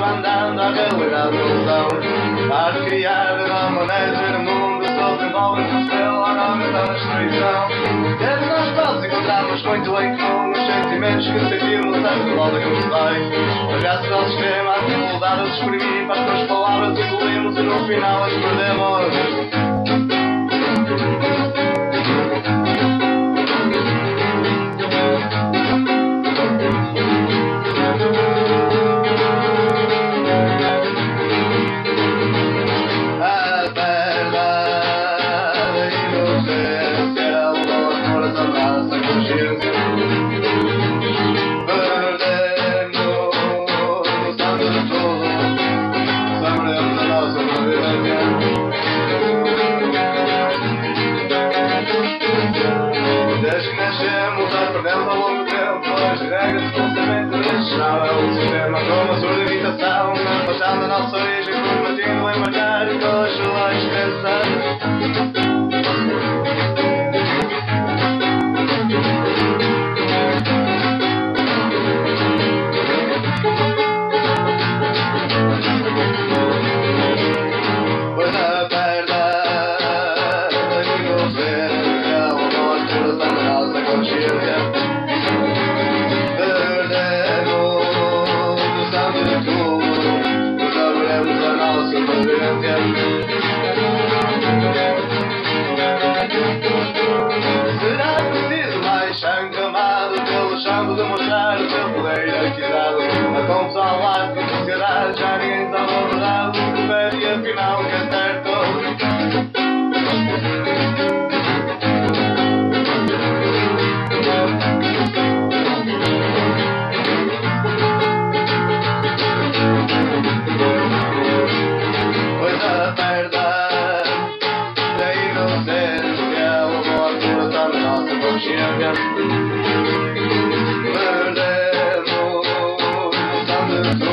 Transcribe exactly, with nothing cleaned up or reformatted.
andando à realidade da ilusão. Há de criar de uma maneira de ver o mundo, só desenvolve o espelho à nova da destruição. Desde nós próprios encontramos muito em comum os sentimentos que sentimos antes de volta que nos vai. Abraço ao sistema, a dificuldade de exprimir para as tuas palavras evoluímos e no final as perdemos. Desde que nascemos, aprendemos ao longo do tempo as regras de pensamento irracional. O sistema com uma surda imitação, afastando a nossa origem, permitindo embarcar com as suas crenças. Será preciso mais sangue amado pelo chão de mostrar o seu poder iraquizado? A confusão lá de sociedade, já ninguém sabe a verdade do que pede e afinal o que é certo. Pois a perda da inocência, o amor puro está na nossa consciência. Perdemos o sangue.